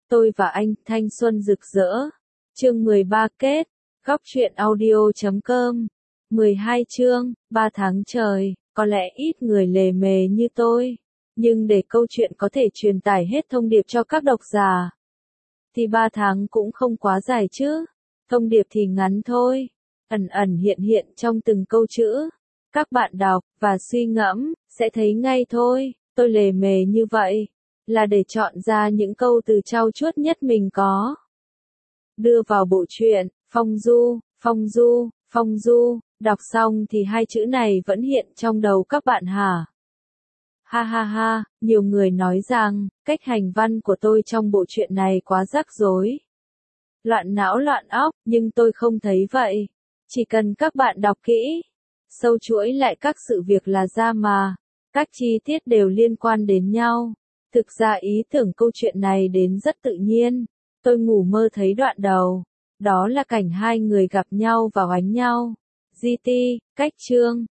Tôi và anh, thanh xuân rực rỡ. Chương 13 kết. Góc truyện audio.com. 12 chương, 3 tháng trời, có lẽ ít người lề mề như tôi. Nhưng để câu chuyện có thể truyền tải hết thông điệp cho các độc giả, thì 3 tháng cũng không quá dài chứ. Thông điệp thì ngắn thôi, ẩn ẩn hiện hiện trong từng câu chữ. Các bạn đọc và suy ngẫm sẽ thấy ngay thôi. Tôi lề mề như vậy là để chọn ra những câu từ trau chuốt nhất mình có, đưa vào bộ truyện. Phong du, phong du, phong du. Đọc xong thì hai chữ này vẫn hiện trong đầu các bạn hả? Ha ha ha, nhiều người nói rằng cách hành văn của tôi trong bộ truyện này quá rắc rối, loạn não loạn óc, nhưng tôi không thấy vậy. Chỉ cần các bạn đọc kỹ, sâu chuỗi lại các sự việc là ra mà các chi tiết đều liên quan đến nhau. Thực ra ý tưởng câu chuyện này đến rất tự nhiên. Tôi ngủ mơ thấy đoạn đầu, đó là cảnh hai người gặp nhau và oánh nhau. GT, cách chương.